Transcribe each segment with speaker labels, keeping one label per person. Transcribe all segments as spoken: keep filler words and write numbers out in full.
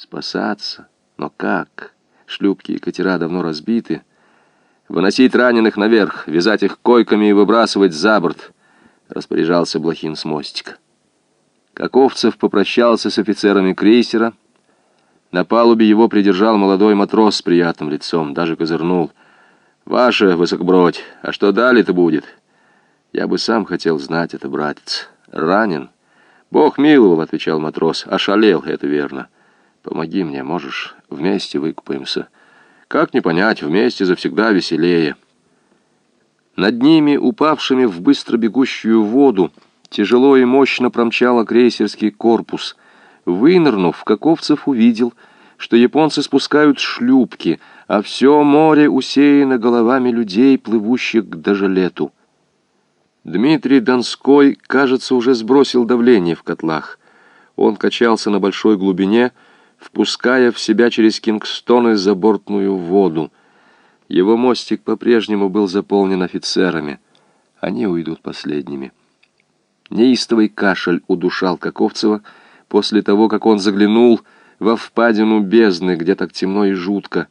Speaker 1: Спасаться? Но как? Шлюпки и катера давно разбиты. Выносить раненых наверх, вязать их койками и выбрасывать за борт, распоряжался Блохин с мостика. Каковцев попрощался с офицерами крейсера. На палубе его придержал молодой матрос с приятным лицом, даже козырнул. «Ваше высокобродь, а что далее-то будет?» «Я бы сам хотел знать это, братец. Ранен?» «Бог миловал», — отвечал матрос. «Ошалел, это верно. Помоги мне, можешь? Вместе выкупаемся». «Как не понять, вместе завсегда веселее». Над ними, упавшими в быстро бегущую воду, тяжело и мощно промчало крейсерский корпус. Вынырнув, Каковцев увидел, что японцы спускают шлюпки, а все море усеяно головами людей, плывущих к Дожелету. Дмитрий Донской, кажется, уже сбросил давление в котлах. Он качался на большой глубине, впуская в себя через Кингстоны забортную воду. Его мостик по-прежнему был заполнен офицерами. Они уйдут последними. Неистовый кашель удушал Каковцева после того, как он заглянул во впадину бездны, где так темно и жутко,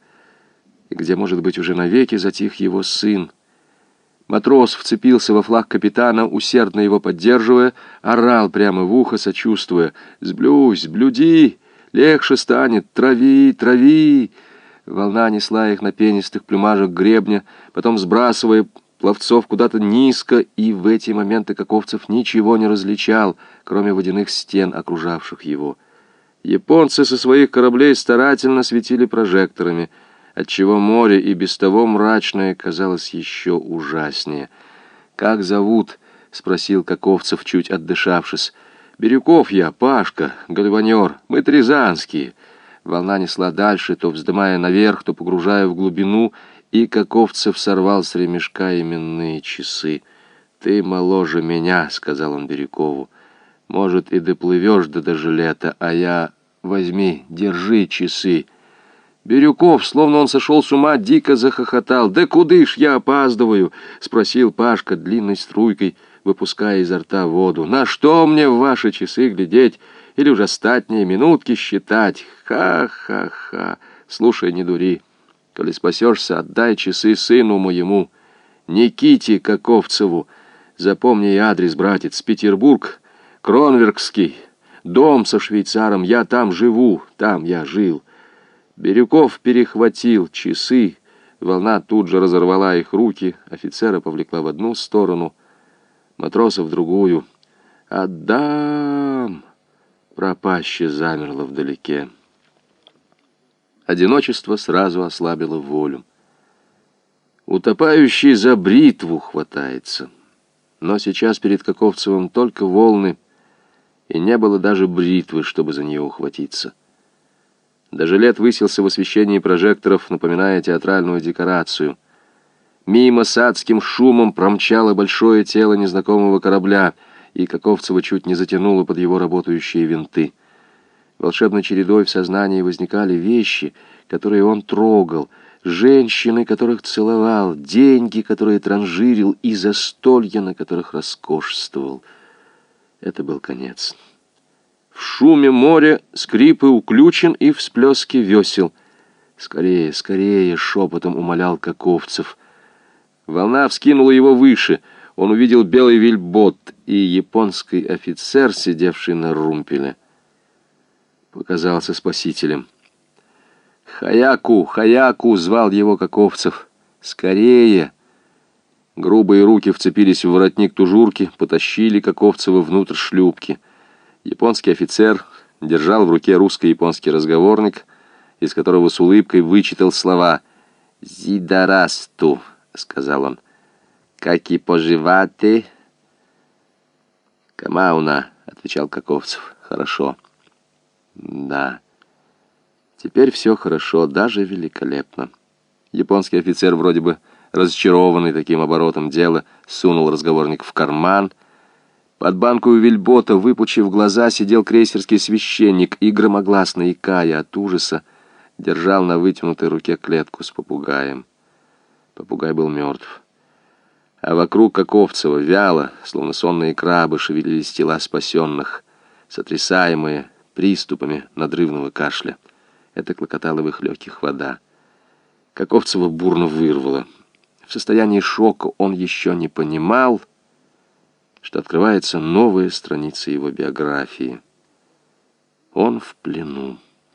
Speaker 1: и где, может быть, уже навеки затих его сын. Матрос вцепился во флаг капитана, усердно его поддерживая, орал прямо в ухо, сочувствуя: «Сблюсь, блюди, легче станет, трави, трави!» Волна несла их на пенистых плюмажах гребня, потом сбрасывая пловцов куда-то низко, и в эти моменты Каковцев ничего не различал, кроме водяных стен, окружавших его. Японцы со своих кораблей старательно светили прожекторами, отчего море и без того мрачное казалось еще ужаснее. «Как зовут?» — спросил Каковцев, чуть отдышавшись. «Бирюков я, Пашка, гальванер, мы трезанские». Волна несла дальше, то вздымая наверх, то погружая в глубину, и Каковцев сорвал с ремешка именные часы. «Ты моложе меня», — сказал он Бирюкову. «Может, и доплывешь до Дожелета, а я... Возьми, держи часы». Бирюков, словно он сошел с ума, дико захохотал. «Да куды ж я опаздываю?» — спросил Пашка длинной струйкой, выпуская изо рта воду. «На что мне в ваши часы глядеть? Или уж остатние минутки считать? Ха-ха-ха! Слушай, не дури. Коли спасешься, отдай часы сыну моему, Никите Каковцеву. Запомни адрес, братец, Петербург, Кронверкский, дом со швейцаром, я там живу, там я жил». Бирюков перехватил часы, волна тут же разорвала их руки, офицера повлекла в одну сторону, матроса в другую. «Отдам!» Пропаще замерло вдалеке. Одиночество сразу ослабило волю. Утопающий за бритву хватается. Но сейчас перед Каковцевым только волны, и не было даже бритвы, чтобы за нее ухватиться. Дожелет высился в освещении прожекторов, напоминая театральную декорацию. Мимо с адским шумом промчало большое тело незнакомого корабля, и Каковцева чуть не затянуло под его работающие винты. Волшебной чередой в сознании возникали вещи, которые он трогал, женщины, которых целовал, деньги, которые транжирил, и застолья, на которых роскошествовал. Это был конец. В шуме моря скрипы уключен и всплески весел. «Скорее, скорее!» — шепотом умолял Каковцев. Волна вскинула его выше. Он увидел белый вельбот и японский офицер, сидевший на румпеле. Показался спасителем. «Хаяку! Хаяку!» — звал его Каковцев. «Скорее!» Грубые руки вцепились в воротник тужурки, потащили Каковцева внутрь шлюпки. Японский офицер держал в руке русско-японский разговорник, из которого с улыбкой вычитал слова «Зидарасту», — сказал он. «Каки поживаты?» «Камауна», — отвечал Каковцев. «Хорошо». «Да, теперь все хорошо, даже великолепно». Японский офицер, вроде бы разочарованный таким оборотом дела, сунул разговорник в карман. Под банку вельбота, выпучив глаза, сидел крейсерский священник и, громогласно икая от ужаса, держал на вытянутой руке клетку с попугаем. Попугай был мертв. А вокруг Каковцева вяло, словно сонные крабы, шевелились тела спасенных, сотрясаемые приступами надрывного кашля. Это клокотала в их легких вода. Каковцева бурно вырвало. В состоянии шока он еще не понимал, что открывается новая страница его биографии. Он в плену.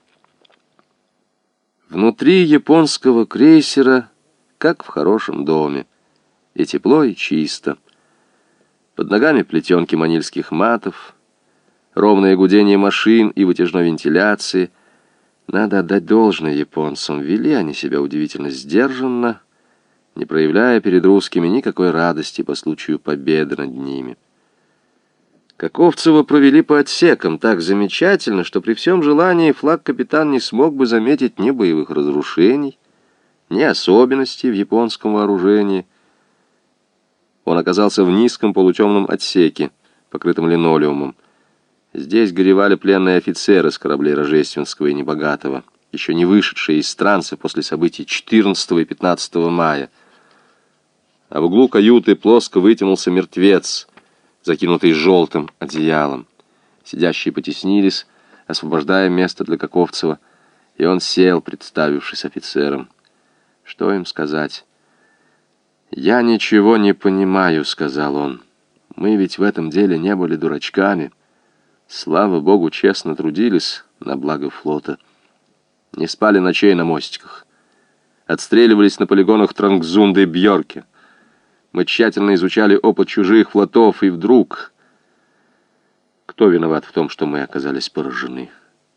Speaker 1: Внутри японского крейсера, как в хорошем доме, и тепло, и чисто. Под ногами плетенки манильских матов, ровное гудение машин и вытяжной вентиляции. Надо отдать должное японцам. Вели они себя удивительно сдержанно, не проявляя перед русскими никакой радости по случаю победы над ними. Каковцева провели по отсекам так замечательно, что при всем желании флаг-капитан не смог бы заметить ни боевых разрушений, ни особенностей в японском вооружении. Он оказался в низком полутемном отсеке, покрытом линолеумом. Здесь горевали пленные офицеры с кораблей Рождественского и Небогатого, еще не вышедшие из транса после событий четырнадцатого и пятнадцатого мая. А в углу каюты плоско вытянулся мертвец, закинутый желтым одеялом. Сидящие потеснились, освобождая место для Каковцева, и он сел, представившись офицером. Что им сказать? «Я ничего не понимаю», — сказал он. «Мы ведь в этом деле не были дурачками. Слава богу, честно трудились на благо флота. Не спали ночей на мостиках. Отстреливались на полигонах Трангзунда и Бьорке. Мы тщательно изучали опыт чужих флотов, и вдруг... Кто виноват в том, что мы оказались поражены?»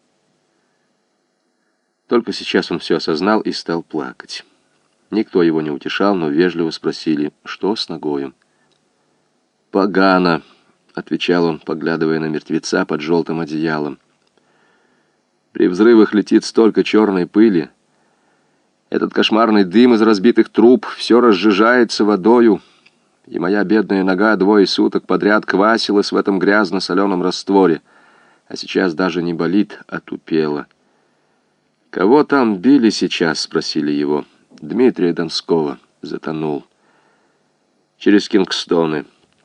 Speaker 1: Только сейчас он все осознал и стал плакать. Никто его не утешал, но вежливо спросили, что с ногою. «Погано», — отвечал он, поглядывая на мертвеца под желтым одеялом. «При взрывах летит столько черной пыли. Этот кошмарный дым из разбитых труб все разжижается водою, и моя бедная нога двое суток подряд квасилась в этом грязно-соленом растворе, а сейчас даже не болит, а тупела». «Кого там били сейчас?» — спросили его. «Дмитрия Донского. Затонул. Через Кингстоны.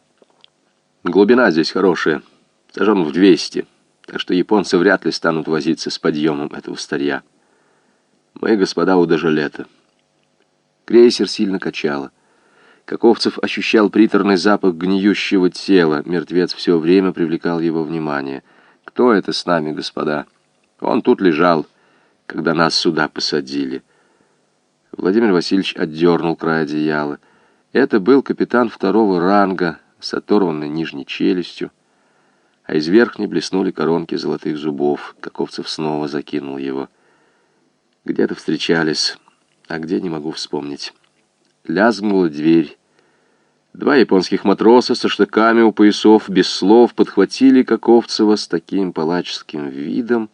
Speaker 1: Глубина здесь хорошая, сажен в двести, так что японцы вряд ли станут возиться с подъемом этого старья. Мы, господа, у Дожелета». Крейсер сильно качало. Каковцев ощущал приторный запах гниющего тела. Мертвец все время привлекал его внимание. «Кто это с нами, господа? Он тут лежал, когда нас сюда посадили». Владимир Васильевич отдернул край одеяла. Это был капитан второго ранга с оторванной нижней челюстью, а из верхней блеснули коронки золотых зубов. Каковцев снова закинул его. «Где-то встречались, а где, не могу вспомнить». Лязгнула дверь. Два японских матроса со штыками у поясов без слов подхватили Каковцева с таким палаческим видом,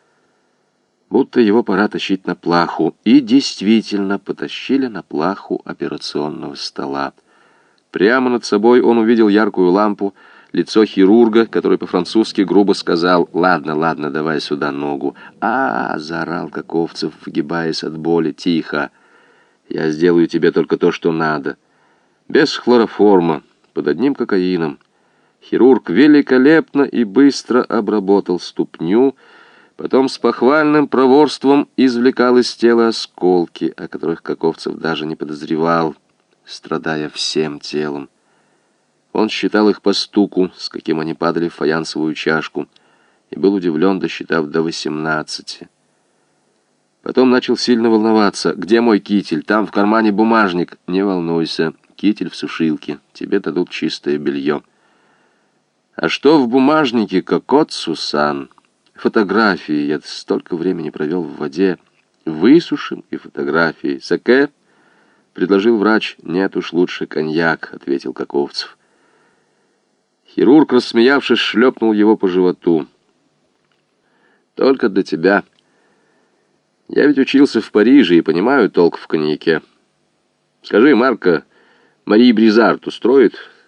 Speaker 1: будто его пора тащить на плаху, и действительно потащили на плаху операционного стола. Прямо над собой он увидел яркую лампу, лицо хирурга, который по-французски грубо сказал: «Ладно, ладно, давай сюда ногу». «А-а-а!» — заорал Каковцев, вгибаясь от боли. «Тихо! Я сделаю тебе только то, что надо. Без хлороформа, под одним кокаином». Хирург великолепно и быстро обработал ступню, потом с похвальным проворством извлекал из тела осколки, о которых Каковцев даже не подозревал, страдая всем телом. Он считал их по стуку, с каким они падали в фаянсовую чашку, и был удивлен, досчитав до восемнадцати. Потом начал сильно волноваться. «Где мой китель? Там в кармане бумажник». «Не волнуйся, китель в сушилке. Тебе дадут чистое белье». «А что в бумажнике, Кокоцу-сан?» «Фотографии. Я столько времени провел в воде. Высушим и фотографии. Саке?» — предложил врач. «Нет уж, лучше коньяк», — ответил Каковцев. Хирург, рассмеявшись, шлепнул его по животу. «Только для тебя. Я ведь учился в Париже и понимаю толк в коньяке. Скажи, Марко, Мари Бризарт устроит?